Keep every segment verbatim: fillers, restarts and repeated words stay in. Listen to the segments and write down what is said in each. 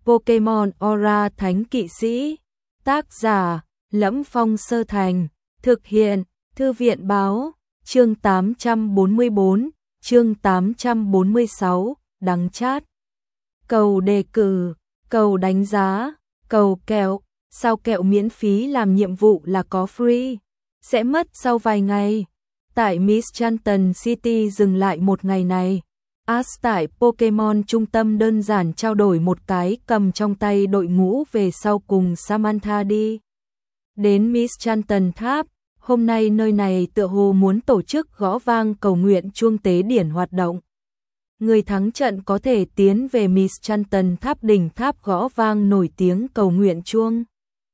Pokemon Aura Thánh Kỵ Sĩ. Tác giả: Lẫm Phong Sơ Thành. Thực hiện: Thư viện báo. Chương tám trăm bốn mươi bốn, chương tám trăm bốn mươi sáu, đắng chát. Cầu đề cử, cầu đánh giá, cầu kẹo. Sao kẹo miễn phí làm nhiệm vụ là có free? Sẽ mất sau vài ngày. Tại Mischanton City dừng lại một ngày này. Ash tại Pokemon trung tâm đơn giản trao đổi một cái, cầm trong tay đội ngũ về sau cùng Samantha đi đến Mischanton Tháp. Hôm nay nơi này tựa hồ muốn tổ chức gõ vang cầu nguyện chuông tế điển hoạt động. Người thắng trận có thể tiến về Mischanton Tháp, đỉnh tháp gõ vang nổi tiếng cầu nguyện chuông.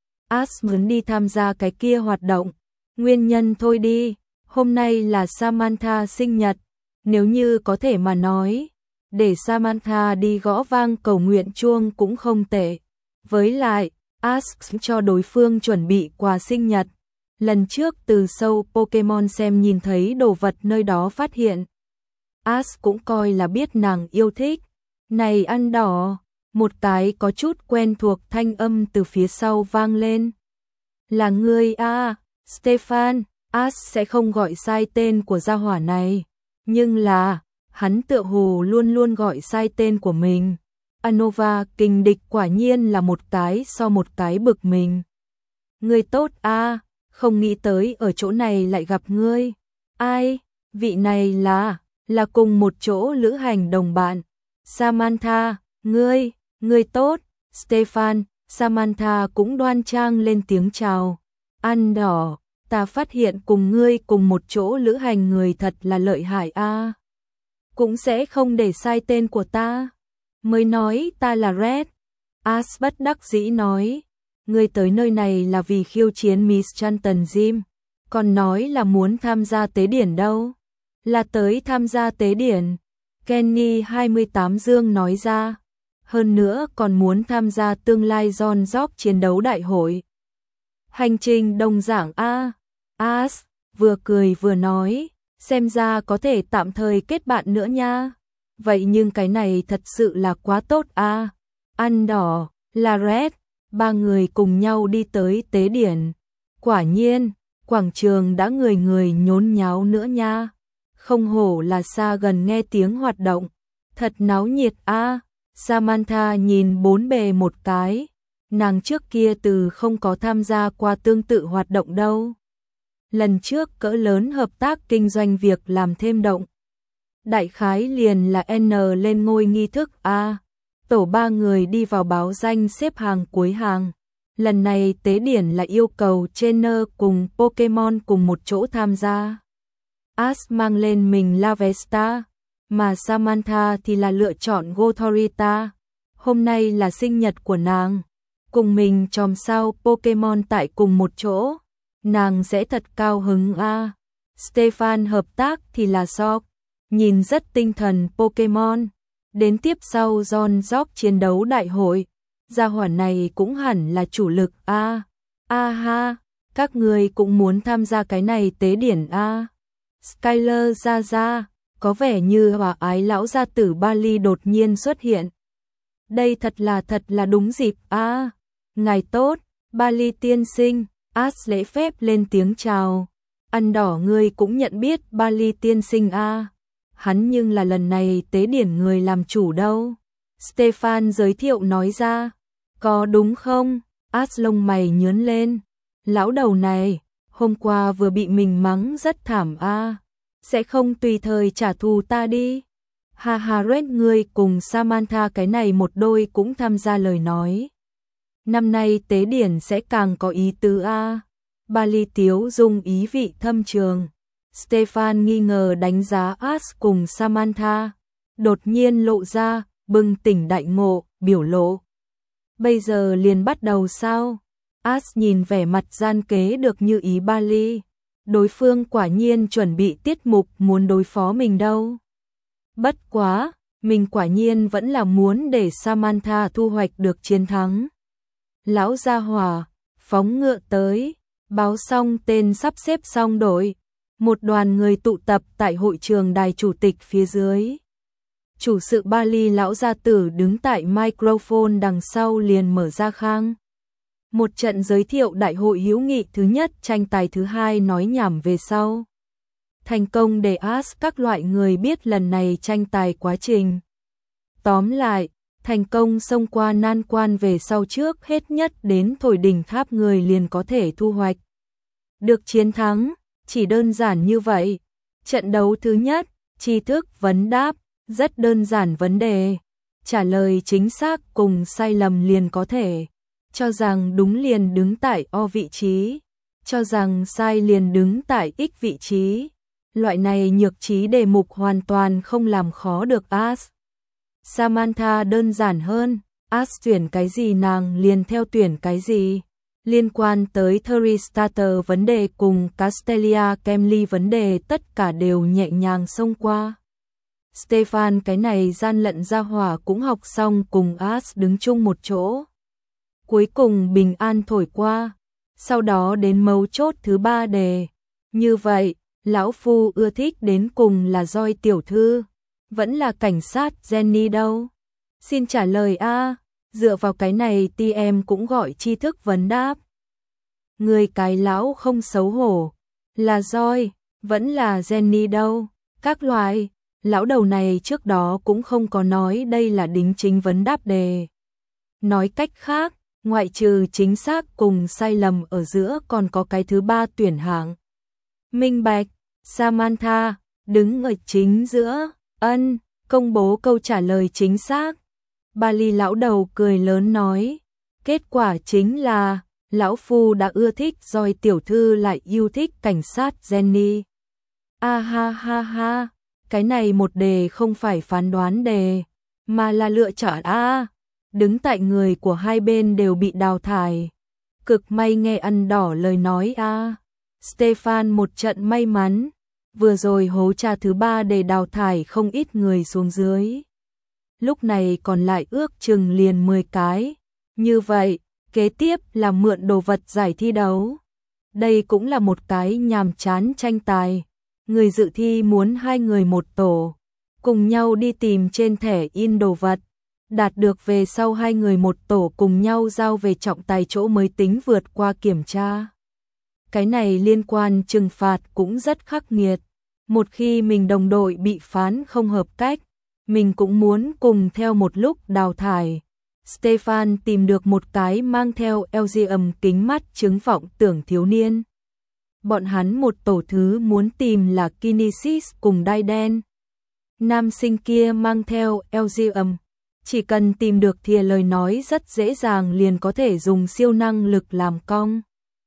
Ash muốn đi tham gia cái kia hoạt động. Nguyên nhân thôi đi, hôm nay là Samantha sinh nhật. Nếu như có thể mà nói, để Samantha đi gõ vang cầu nguyện chuông cũng không tệ. Với lại, Ash cho đối phương chuẩn bị quà sinh nhật. Lần trước từ sâu Pokemon xem nhìn thấy đồ vật nơi đó phát hiện. Ash cũng coi là biết nàng yêu thích. Này ăn đỏ, một cái có chút quen thuộc thanh âm từ phía sau vang lên. Là ngươi à, Stefan. Ash sẽ không gọi sai tên của gia hỏa này. Nhưng là, hắn tựa hồ luôn luôn gọi sai tên của mình. Anova kình địch quả nhiên là một cái so một cái bực mình. Ngươi tốt à, không nghĩ tới ở chỗ này lại gặp ngươi. Ai, vị này là, là cùng một chỗ lữ hành đồng bạn. Samantha, ngươi, ngươi tốt, Stefan. Samantha cũng đoan trang lên tiếng chào. Ăn đỏ, ta phát hiện cùng ngươi cùng một chỗ lữ hành người thật là lợi hại a. À. Cũng sẽ không để sai tên của ta. Mới nói ta là Red. Ash bất đắc dĩ nói. Ngươi tới nơi này là vì khiêu chiến Mischanton Gym. Còn nói là muốn tham gia tế điển đâu. Là tới tham gia tế điển. Kenny hai mươi tám Dương nói ra. Hơn nữa còn muốn tham gia tương lai John Jock chiến đấu đại hội. Hành trình đồng giảng A. Ash vừa cười vừa nói, xem ra có thể tạm thời kết bạn nữa nha. Vậy nhưng cái này thật sự là quá tốt a. Ăn đỏ, là Red, ba người cùng nhau đi tới tế điển. Quả nhiên, quảng trường đã người người nhốn nháo nữa nha. Không hổ là xa gần nghe tiếng hoạt động, thật náo nhiệt a. Samantha nhìn bốn bề một cái, nàng trước kia từ không có tham gia qua tương tự hoạt động đâu. Lần trước cỡ lớn hợp tác kinh doanh việc làm thêm động. Đại khái liền là N lên ngôi nghi thức A. Tổ ba người đi vào báo danh xếp hàng cuối hàng. Lần này tế điển là yêu cầu trainer cùng Pokemon cùng một chỗ tham gia. Ash mang lên mình Lavesta, mà Samantha thì là lựa chọn Gothorita. Hôm nay là sinh nhật của nàng. Cùng mình chòm sao Pokemon tại cùng một chỗ. Nàng sẽ thật cao hứng a. À. Stefan hợp tác thì là Sok, nhìn rất tinh thần Pokemon. Đến tiếp sau John Jock chiến đấu đại hội, gia hỏa này cũng hẳn là chủ lực a. À. A ha, các người cũng muốn tham gia cái này tế điển a. À. Skyler ra ra, có vẻ như hòa ái lão gia tử Bali đột nhiên xuất hiện. Đây thật là thật là đúng dịp a. À. Ngài tốt, Bali tiên sinh. Ash lễ phép lên tiếng chào. Ăn đỏ ngươi cũng nhận biết Bali tiên sinh a. À. Hắn nhưng là lần này tế điển người làm chủ đâu. Stefan giới thiệu nói ra. Có đúng không? Ash lông mày nhướng lên. Lão đầu này, hôm qua vừa bị mình mắng rất thảm a. À. Sẽ không tùy thời trả thù ta đi. Ha ha, Red ngươi cùng Samantha cái này một đôi cũng tham gia lời nói. Năm nay tế điển sẽ càng có ý tứ a. Bali tiếu dung ý vị thâm trường. Stefan nghi ngờ đánh giá Ash cùng Samantha, đột nhiên lộ ra bừng tỉnh đại ngộ biểu lộ. Bây giờ liền bắt đầu sao? Ash nhìn vẻ mặt gian kế được như ý Bali. Đối phương quả nhiên chuẩn bị tiết mục muốn đối phó mình đâu. Bất quá, mình quả nhiên vẫn là muốn để Samantha thu hoạch được chiến thắng. Lão gia hỏa, phóng ngựa tới, báo xong tên sắp xếp xong đội. Một đoàn người tụ tập tại hội trường đài chủ tịch phía dưới. chủ sự Bali lão gia tử đứng tại microphone đằng sau liền mở ra khang. Một trận giới thiệu đại hội hữu nghị thứ nhất, tranh tài thứ hai nói nhảm về sau. Thành công để ask các loại người biết lần này tranh tài quá trình. Tóm lại, thành công xông qua nan quan về sau trước hết nhất đến thổi đỉnh tháp người liền có thể thu hoạch được chiến thắng, chỉ đơn giản như vậy. Trận đấu thứ nhất, tri thức vấn đáp, rất đơn giản vấn đề, trả lời chính xác cùng sai lầm liền có thể, cho rằng đúng liền đứng tại O vị trí, cho rằng sai liền đứng tại X vị trí. Loại này nhược trí đề mục hoàn toàn không làm khó được Ask. Samantha đơn giản hơn, Ask tuyển cái gì nàng liền theo tuyển cái gì. Liên quan tới Three Starter vấn đề cùng Castelia Kemly vấn đề tất cả đều nhẹ nhàng xông qua. Stefan cái này gian lận ra hỏa cũng học xong cùng Ask đứng chung một chỗ. Cuối cùng bình an thổi qua, sau đó đến mấu chốt thứ ba đề. Như vậy, lão phu ưa thích đến cùng là Joy tiểu thư, vẫn là cảnh sát Jenny đâu? Xin trả lời a, dựa vào cái này tê em cũng gọi tri thức vấn đáp. Người cái lão không xấu hổ, là Joy, vẫn là Jenny đâu? Các loại, lão đầu này trước đó cũng không có nói đây là đính chính vấn đáp đề. Nói cách khác, ngoại trừ chính xác cùng sai lầm ở giữa còn có cái thứ ba tuyển hạng. Minh bạch, Samantha, đứng ở chính giữa, ân, công bố câu trả lời chính xác. Bali lão đầu cười lớn nói, kết quả chính là, lão phu đã ưa thích rồi tiểu thư lại yêu thích cảnh sát Jenny. A ha ha ha, cái này một đề không phải phán đoán đề, mà là lựa chọn A. Đứng tại người của hai bên đều bị đào thải. Cực may nghe ăn đỏ lời nói A. Stefan một trận may mắn, vừa rồi hố tra thứ ba để đào thải không ít người xuống dưới. Lúc này còn lại ước chừng liền mười cái. Như vậy, kế tiếp là mượn đồ vật giải thi đấu. Đây cũng là một cái nhàm chán tranh tài. Người dự thi muốn hai người một tổ, cùng nhau đi tìm trên thẻ in đồ vật. Đạt được về sau hai người một tổ cùng nhau giao về trọng tài chỗ mới tính vượt qua kiểm tra. Cái này liên quan trừng phạt cũng rất khắc nghiệt. Một khi mình đồng đội bị phán không hợp cách, mình cũng muốn cùng theo một lúc đào thải. Stefan tìm được một cái mang theo Elgium kính mắt chứng vọng tưởng thiếu niên. Bọn hắn một tổ thứ muốn tìm là Kinesis cùng đai đen. Nam sinh kia mang theo Elgium. Chỉ cần tìm được thì lời nói rất dễ dàng liền có thể dùng siêu năng lực làm cong.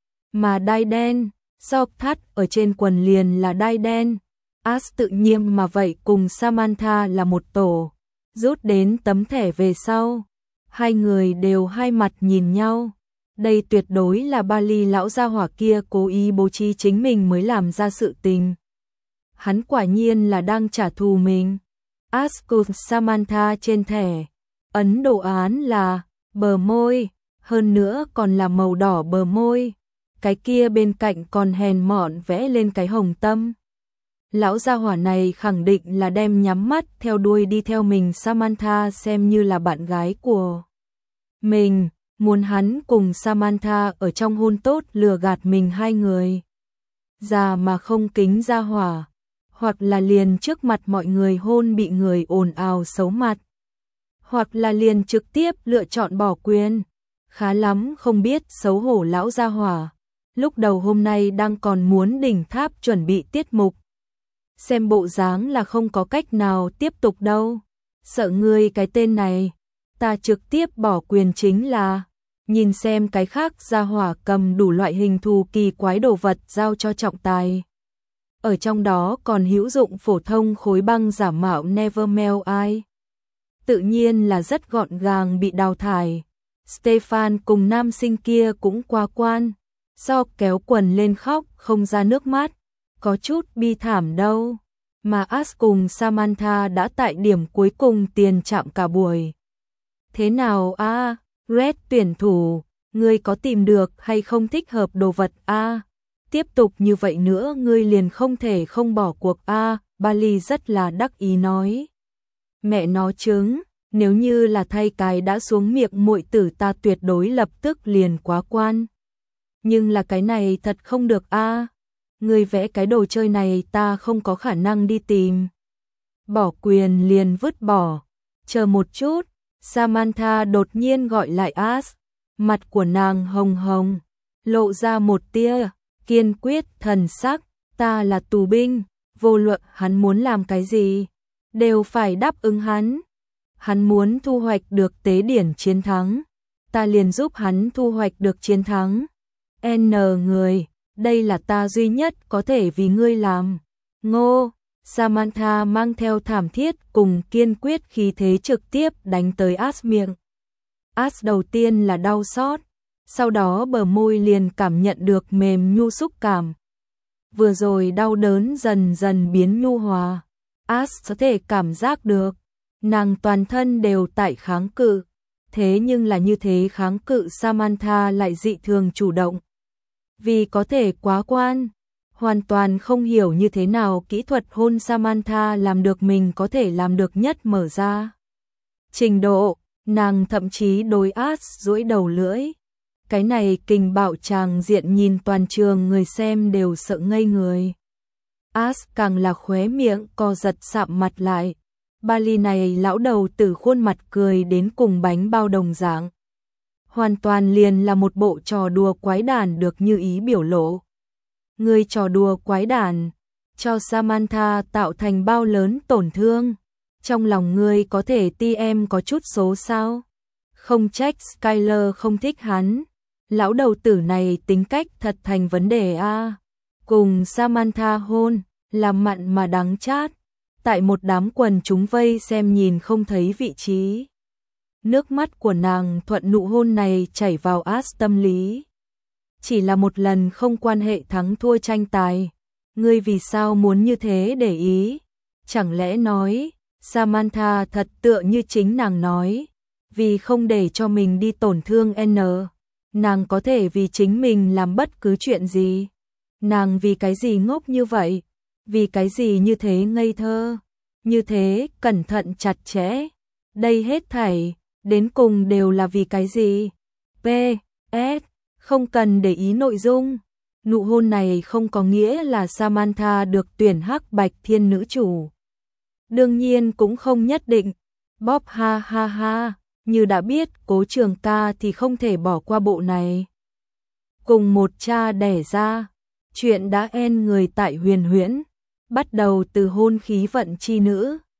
Mà đai đen, sọc thắt ở trên quần liền là đai đen. As tự nhiên mà vậy cùng Samantha là một tổ. Rút đến tấm thẻ về sau. Hai người đều hai mặt nhìn nhau. Đây tuyệt đối là Bali lão gia hỏa kia cố ý bố trí chính mình mới làm ra sự tình. Hắn quả nhiên là đang trả thù mình. As cùng Samantha trên thẻ. Ấn đồ án là bờ môi, hơn nữa còn là màu đỏ bờ môi. Cái kia bên cạnh còn hèn mọn vẽ lên cái hồng tâm. Lão gia hỏa này khẳng định là đem nhắm mắt theo đuôi đi theo mình Samantha xem như là bạn gái của mình, muốn hắn cùng Samantha ở trong hôn tốt lừa gạt mình hai người. Già mà không kính gia hỏa, hoặc là liền trước mặt mọi người hôn bị người ồn ào xấu mặt, hoặc là liền trực tiếp lựa chọn bỏ quyền. Khá lắm không biết xấu hổ lão gia hỏa. Lúc đầu hôm nay đang còn muốn đỉnh tháp chuẩn bị tiết mục. Xem bộ dáng là không có cách nào tiếp tục đâu. Sợ ngươi cái tên này, ta trực tiếp bỏ quyền chính là. Nhìn xem cái khác gia hỏa cầm đủ loại hình thù kỳ quái đồ vật giao cho trọng tài. Ở trong đó còn hữu dụng phổ thông khối băng giả mạo Nevermelt Eye. Tự nhiên là rất gọn gàng bị đào thải. Stefan cùng nam sinh kia cũng qua quan. So kéo quần lên khóc không ra nước mắt. Có chút bi thảm đâu. Mà As cùng Samantha đã tại điểm cuối cùng tiền chạm cả buổi. Thế nào a à? Red tuyển thủ, ngươi có tìm được hay không thích hợp đồ vật a à? Tiếp tục như vậy nữa ngươi liền không thể không bỏ cuộc a à? Bali rất là đắc ý nói. Mẹ nó trứng, nếu như là thay cái đã xuống miệng muội tử ta tuyệt đối lập tức liền quá quan. Nhưng là cái này thật không được a. À. Người vẽ cái đồ chơi này ta không có khả năng đi tìm. Bỏ quyền liền vứt bỏ. Chờ một chút, Samantha đột nhiên gọi lại Ash. Mặt của nàng hồng hồng, lộ ra một tia kiên quyết thần sắc. Ta là tù binh, vô luận hắn muốn làm cái gì, đều phải đáp ứng hắn. Hắn muốn thu hoạch được tế điển chiến thắng, ta liền giúp hắn thu hoạch được chiến thắng. N người, đây là ta duy nhất có thể vì ngươi làm. Ngô, Samantha mang theo thảm thiết cùng kiên quyết khí thế trực tiếp đánh tới Ash miệng. Ash đầu tiên là đau xót, sau đó bờ môi liền cảm nhận được mềm nhu xúc cảm. Vừa rồi đau đớn dần dần biến nhu hòa, Ash có thể cảm giác được, nàng toàn thân đều tại kháng cự, thế nhưng là như thế kháng cự Samantha lại dị thường chủ động. Vì có thể quá quan, hoàn toàn không hiểu như thế nào kỹ thuật hôn Samantha làm được mình có thể làm được nhất mở ra. Trình độ, nàng thậm chí đối Ash duỗi đầu lưỡi. Cái này kình bạo tràng diện nhìn toàn trường người xem đều sợ ngây người. Ash càng là khóe miệng co giật sạm mặt lại. Bali này lão đầu tử khuôn mặt cười đến cùng bánh bao đồng dạng. Hoàn toàn liền là một bộ trò đùa quái đản được như ý biểu lộ. Người trò đùa quái đản, cho Samantha tạo thành bao lớn tổn thương. Trong lòng ngươi có thể ti em có chút số sao? Không trách Skyler không thích hắn. Lão đầu tử này tính cách thật thành vấn đề a. À. Cùng Samantha hôn, làm mặn mà đắng chát. Tại một đám quần chúng vây xem nhìn không thấy vị trí. Nước mắt của nàng thuận nụ hôn này chảy vào Ash tâm lý. Chỉ là một lần không quan hệ thắng thua tranh tài. Ngươi vì sao muốn như thế để ý? Chẳng lẽ nói, Samantha thật tựa như chính nàng nói, vì không để cho mình đi tổn thương N, nàng có thể vì chính mình làm bất cứ chuyện gì. Nàng vì cái gì ngốc như vậy? Vì cái gì như thế ngây thơ? Như thế cẩn thận chặt chẽ? Đây hết thảy, đến cùng đều là vì cái gì? P S Không cần để ý nội dung. Nụ hôn này không có nghĩa là Samantha được tuyển hắc bạch thiên nữ chủ. Đương nhiên cũng không nhất định. Bob ha ha ha, như đã biết Cố Trường Ca thì không thể bỏ qua bộ này. Cùng một cha đẻ ra, chuyện đã en người tại Huyền Huyễn, bắt đầu từ hôn khí vận chi nữ.